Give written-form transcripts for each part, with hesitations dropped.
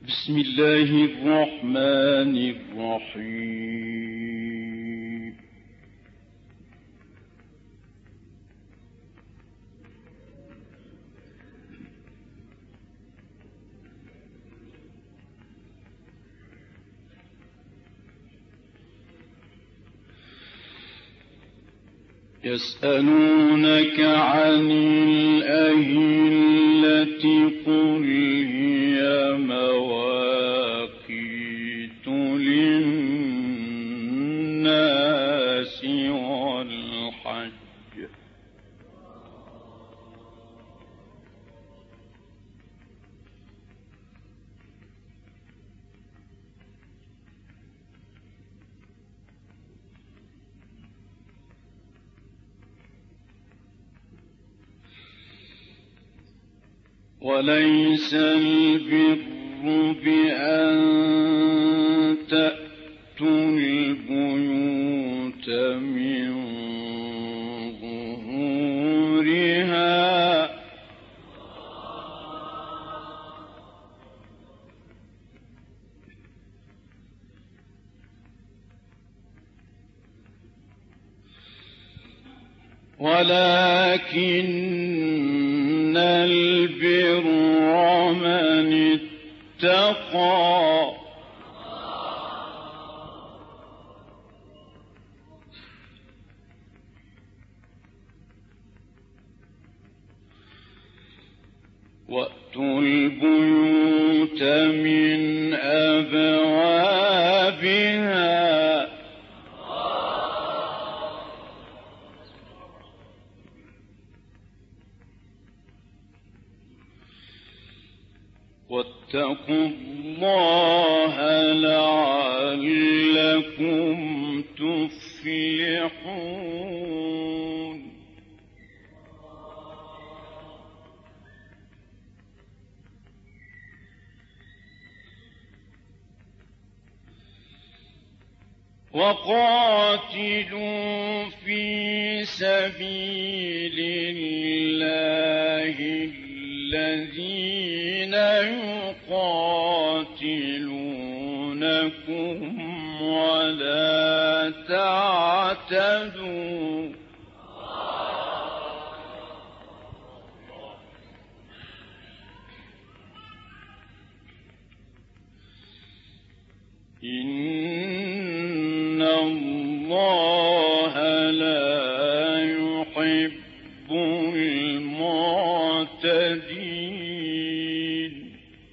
بسم الله الرحمن الرحيم. يسألونك عن الأهلة قل هي مواقيت للناس والحج وليس البر بأن تأتوا البيوت من ظهورها ولكن البر من اتقى وأتوا البيوت من أبوابها واتقوا الله لعلكم تفلحون. وقاتلوا في سبيل الله الذين يقاتلونكم ولا تعتدوا إن الله لا يحب المعتدين.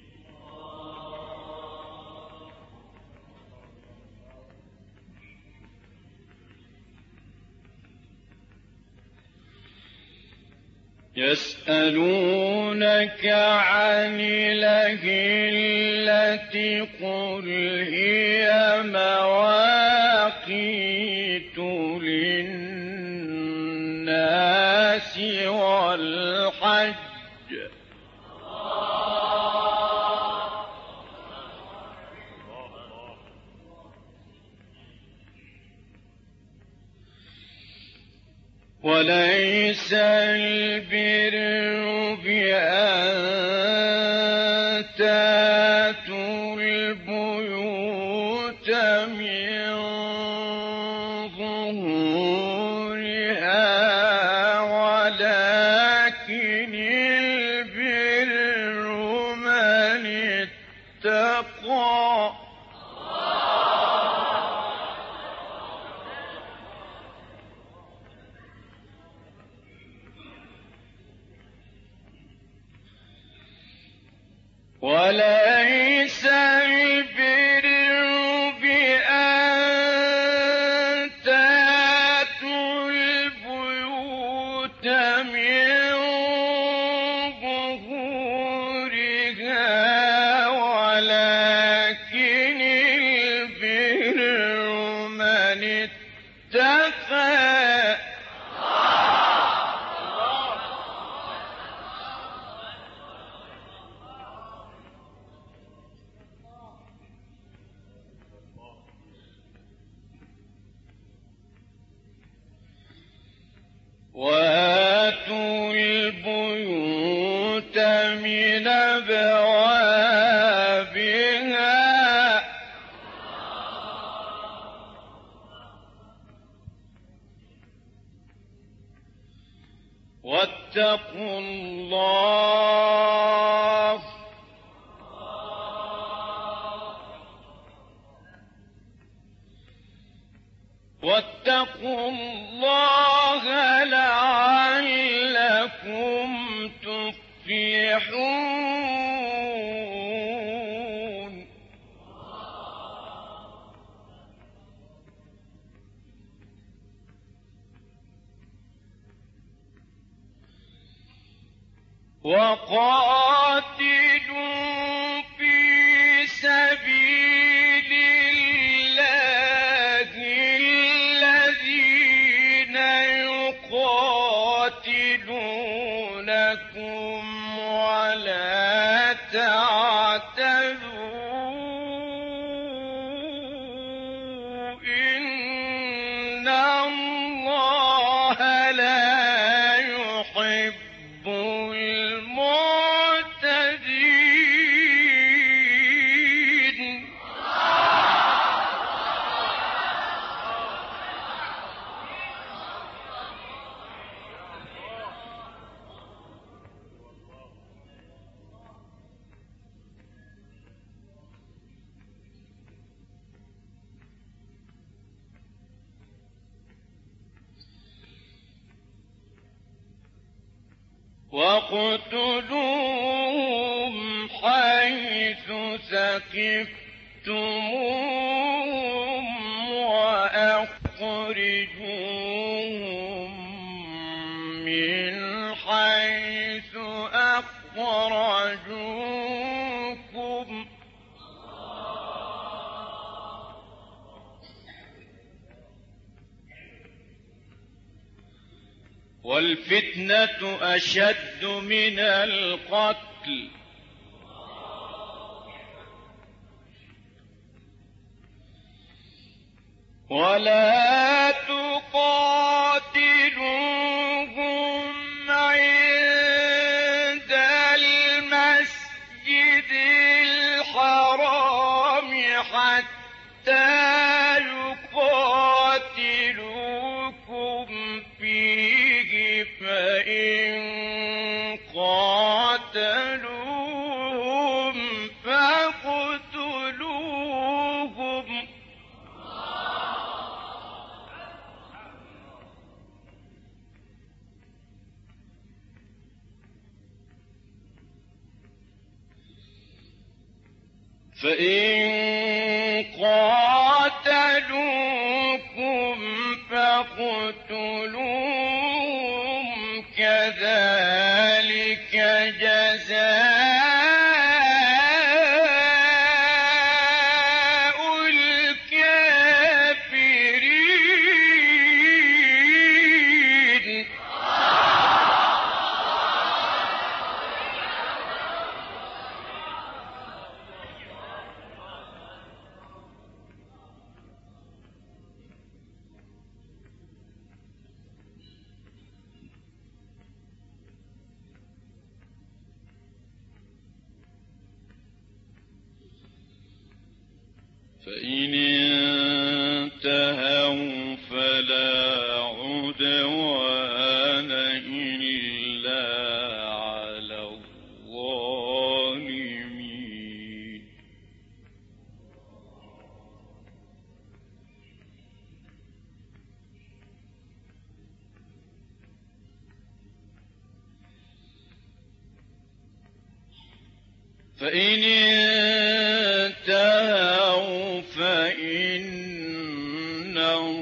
يسألونك عن الأهلة قل هي مواقيت للناس والحج وليس البر بأن تأتوا البيوت من ظهورها ولكن البر من اتقى وليس البر بأن تأتوا البيوت من ظهورها ولكن البر من اتقى واتقوا الله لعلكم تفلحون. وقاتلوا في سبيل الله الذين يقاتلونكم ولا تعتدوا إن الله لا يحب المعتدين. واقتلوهم حيث ثقفتموهم وأخرجوهم من حيث أخرجوكم والفتنة أشد من القتل ولا تقاتلوهم عند المسجد الحرام حتى يقاتلوكم فيه فإن قاتلوهم فاقتلوهم فاقتلوهم كذلك جزاء الكافرين. فإن انتهوا فلا عدوان إلا على الظالمين. فإن انتهوا فإن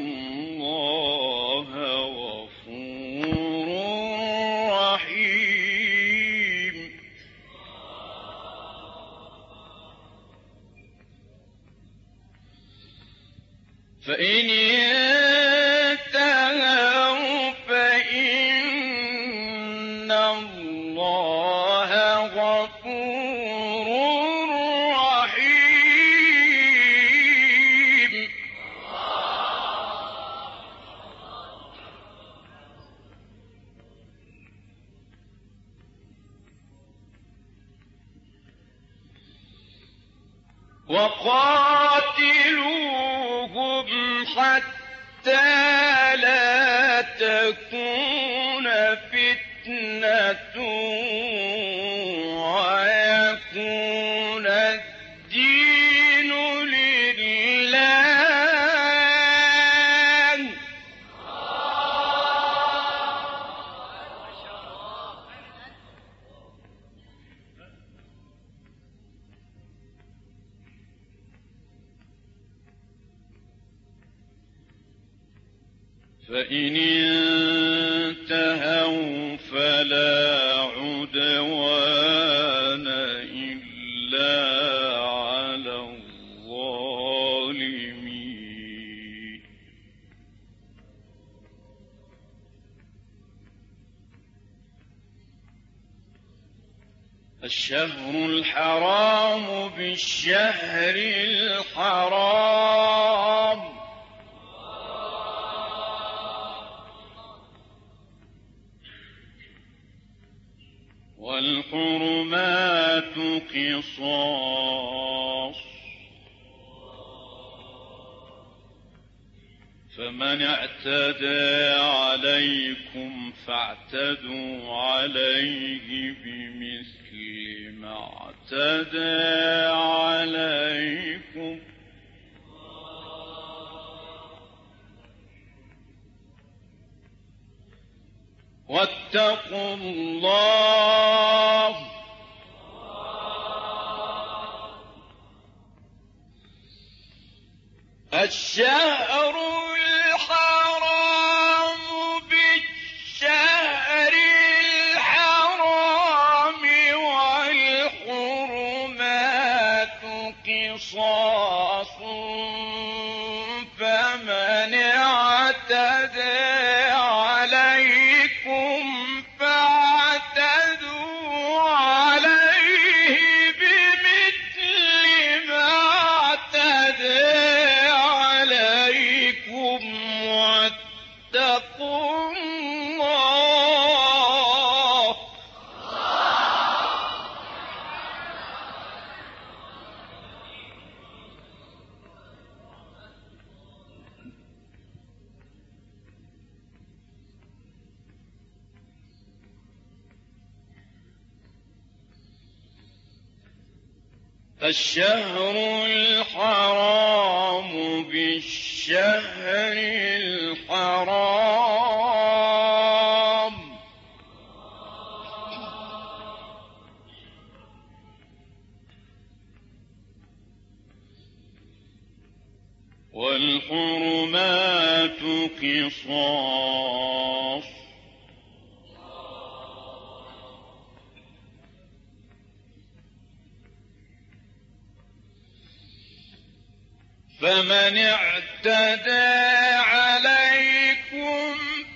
الله غفور رحيم. فإن انتهوا فإن الله غفور رحيم. وقاتلوهم حتى لا تكون فتنة ويكون الدين لله. فإن انتهوا فلا عدوان إلا على الظالمين. الشهر الحرام بالشهر الحرام والحرمات قصاص، فمن اعتدى عليكم فاعتدوا عليه بمثل ما اعتدى عليكم، واتقوا الله الشهر الحرام بالشهر الحرام والحرمات قصاص، فمن اعتدى عليكم فاعتدوا عليه بمثل ما اعتدى عليكم، واتقوا الله الشهر الحرام بالشهر الحرام والحرمات قصاص، فمن اعتدى عليكم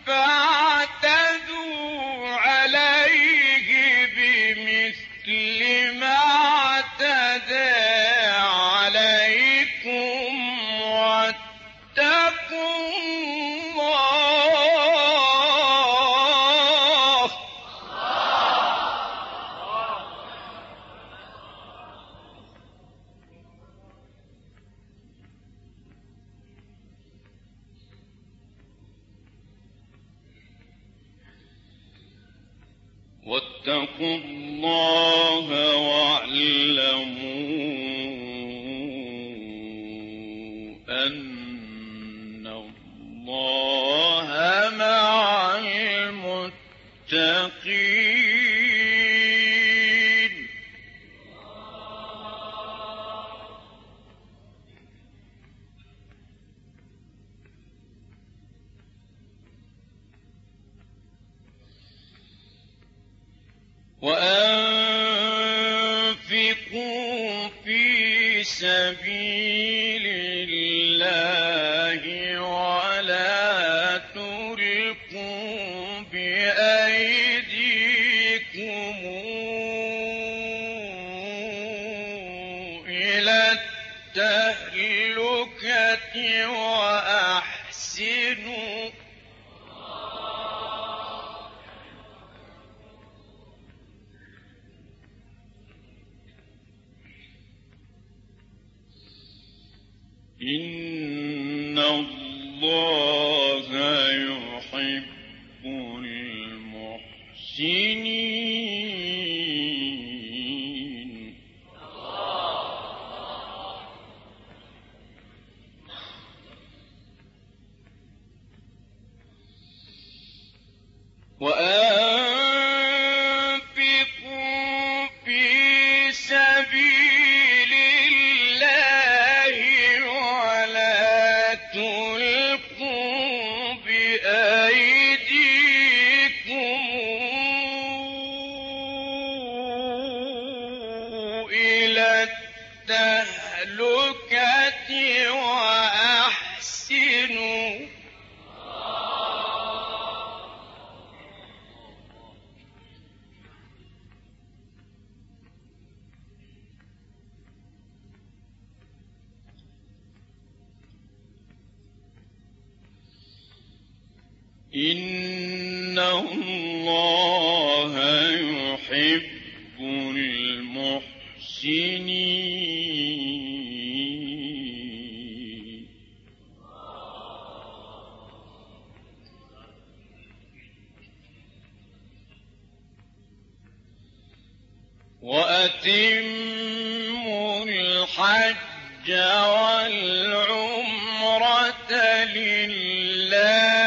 فاعتدوا عليه بمثل ما اعتدى عليكم، واتقوا الله واتقوا الله واعلموا أن الله مع المتقين. وأنفقوا في سبيل الله ولا تلقوا بأيديكم إلى التهلكة وأحسنوا إن الله يحب المحسنين. وأنفقوا في سبيل الله ولا تلقوا بأيديكم إلى التهلكة وأحسنوا إن الله يحب المحسنين وأتموا الحج والعمرة لله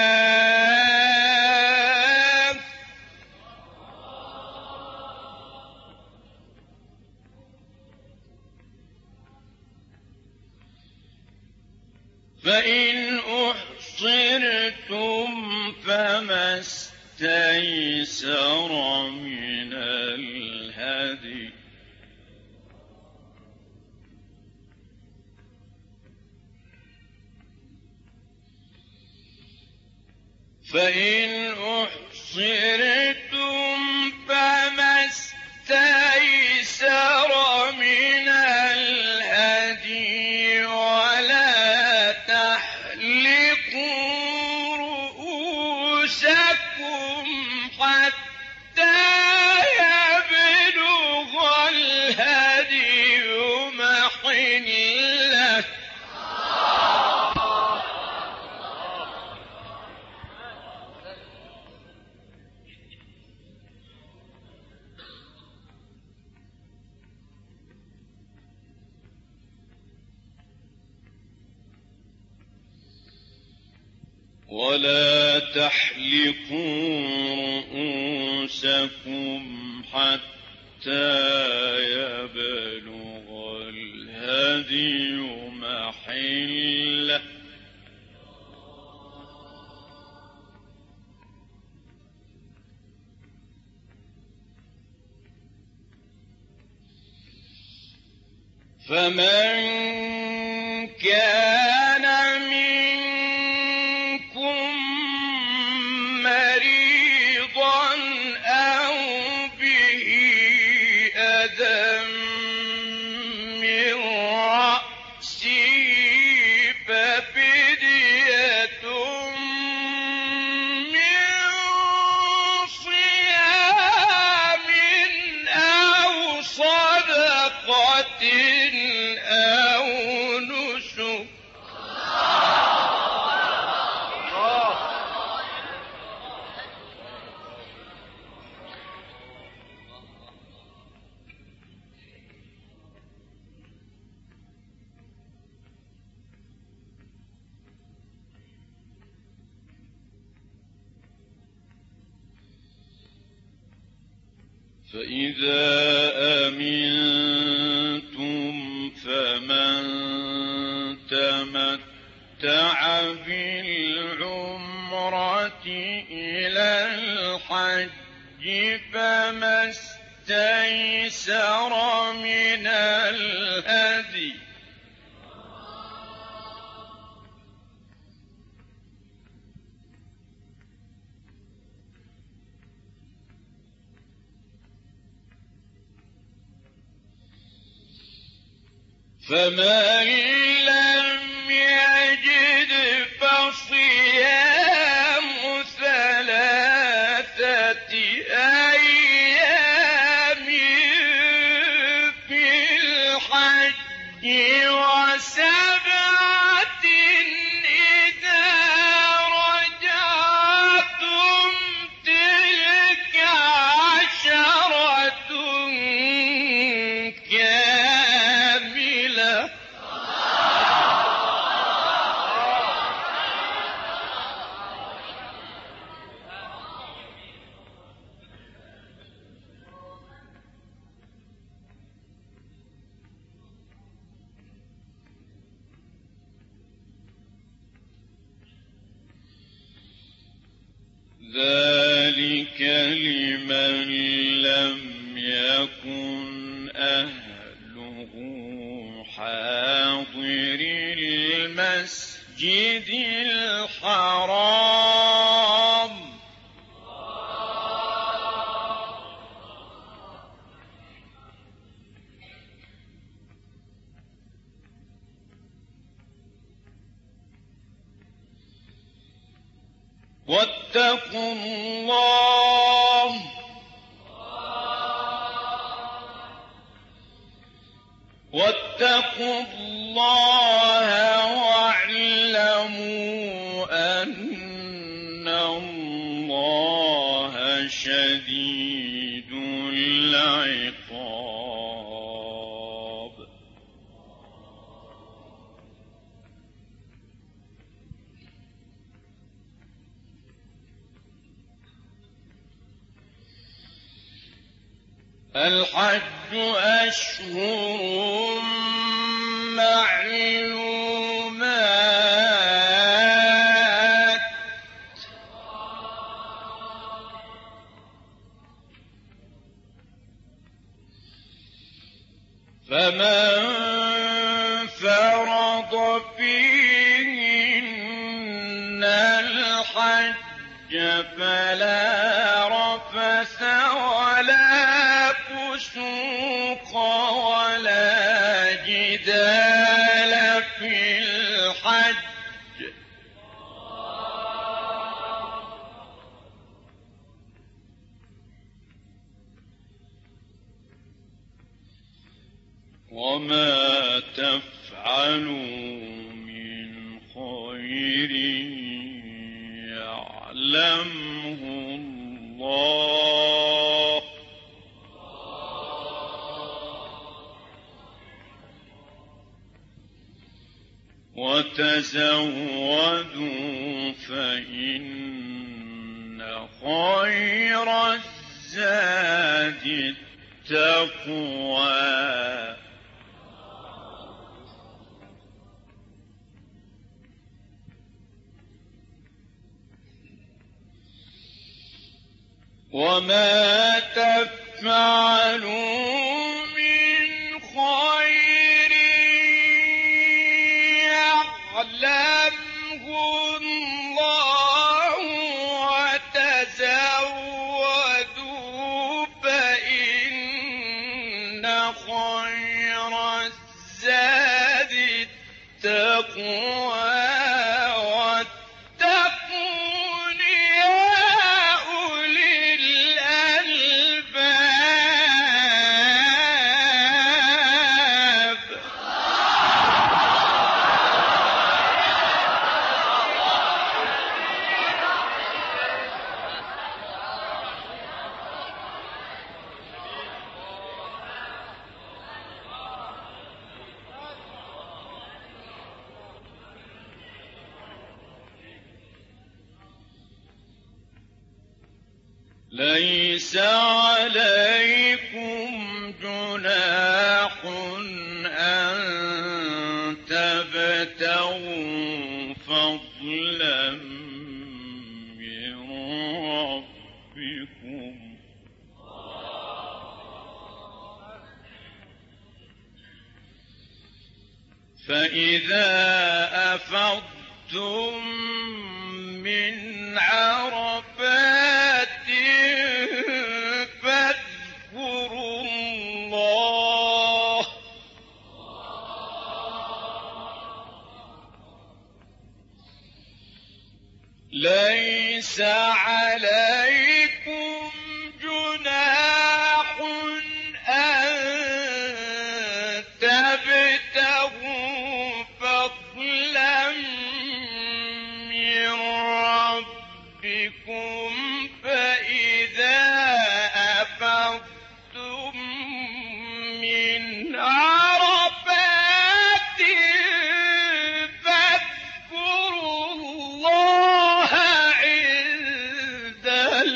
فإن أحصرتم فما استيسر من الهدي فما استيسر من الهدي ولا تحلقوا رؤوسكم حتى يبلغ الهدي محله ولا تحلقوا رؤوسكم حتى يبلغ الهدي محله فمن كان منكم مريضا أو به أذى من رأسه ففدية من صيام أو صدقة أو نسك فإذا أمنتم فمن تمتع بالعمرة إلى الحج فما استيسر من الهدي فمن لم يجد فصيام ثلاثة أيام في الحج وسبعة إذا رجعتم تلك عشرة كاملة ذلك لمن لم يكن أهله حاضر المسجد الحرام واتقوا الله واعلموا أن الله شديد العقاب. الحج أشهر معلومات فمن فرض فيهن الحج فلا رفث ولا فسوق ولا جدال في الحج وما تفعلوا من خير يعلمه الله وتزودوا فإن خير الزاد التقوى وما تفعلوا من خير يعلمه الله وتزودوا فإن خير الزاد التقوى ليس عليكم جناح أن تبتغوا فضلا من ربكم فإذا أفضتم من عرفات فاذكروا الله ليس عليكم جناح أن تبتغوا فضلا من ربكم فإذا أفضتم من عرفات فاذكروا الله عند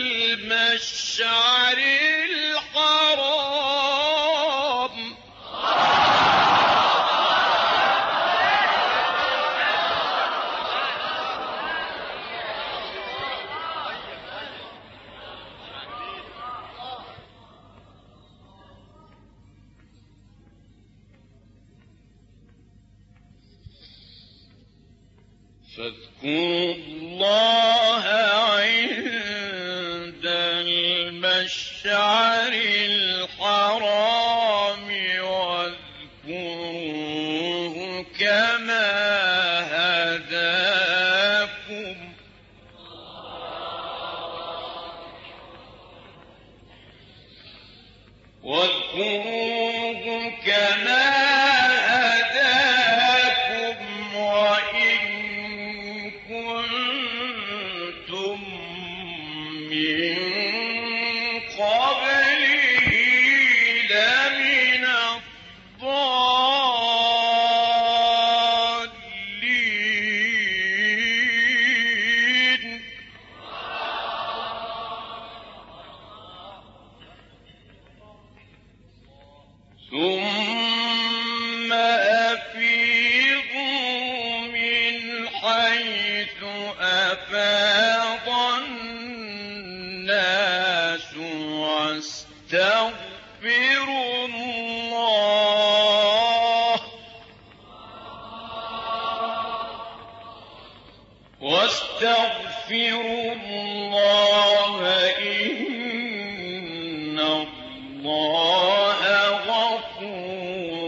فاذكروا الله عند المشعر الحرام واذكروه كما هداكم وإن كنتم من قبله لمن الضالين ثم أفيضوا من حيث أفاض الناس واستغفروا الله إن الله غفور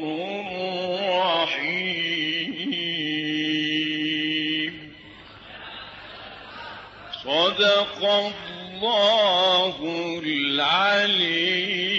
رحيم. صدق الله العلي